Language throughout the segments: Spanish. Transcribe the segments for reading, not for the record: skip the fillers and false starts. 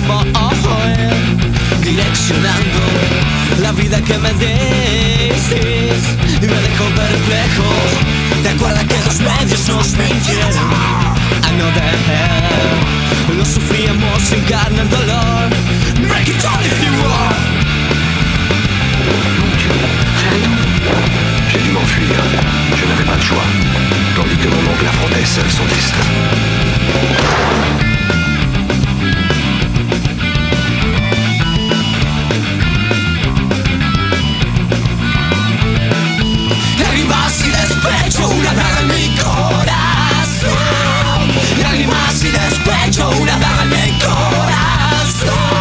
como hoy, direccionando la vida que me diste y me dejó perplejo. ¿Te acuerdas que los medios nos mintieron? I know that lo sufríamos sin carne el dolor. Break it all if you want. J'ai dû m'enfuir, je n'avais pas le choix, tandis que mon oncle affrontait seul son destin. Lágrimas y despecho, una daga en mi corazón. Lágrimas y despecho, una daga en mi corazón.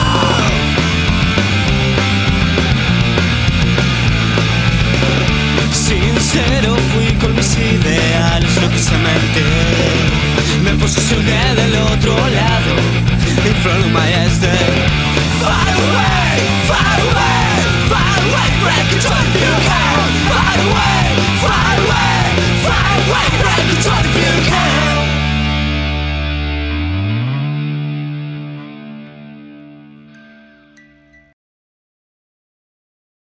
Sincero fui con mis ideales, lo quise mentir. Me posicioné del otro lado, in front of my estate. Far away, far away, far away.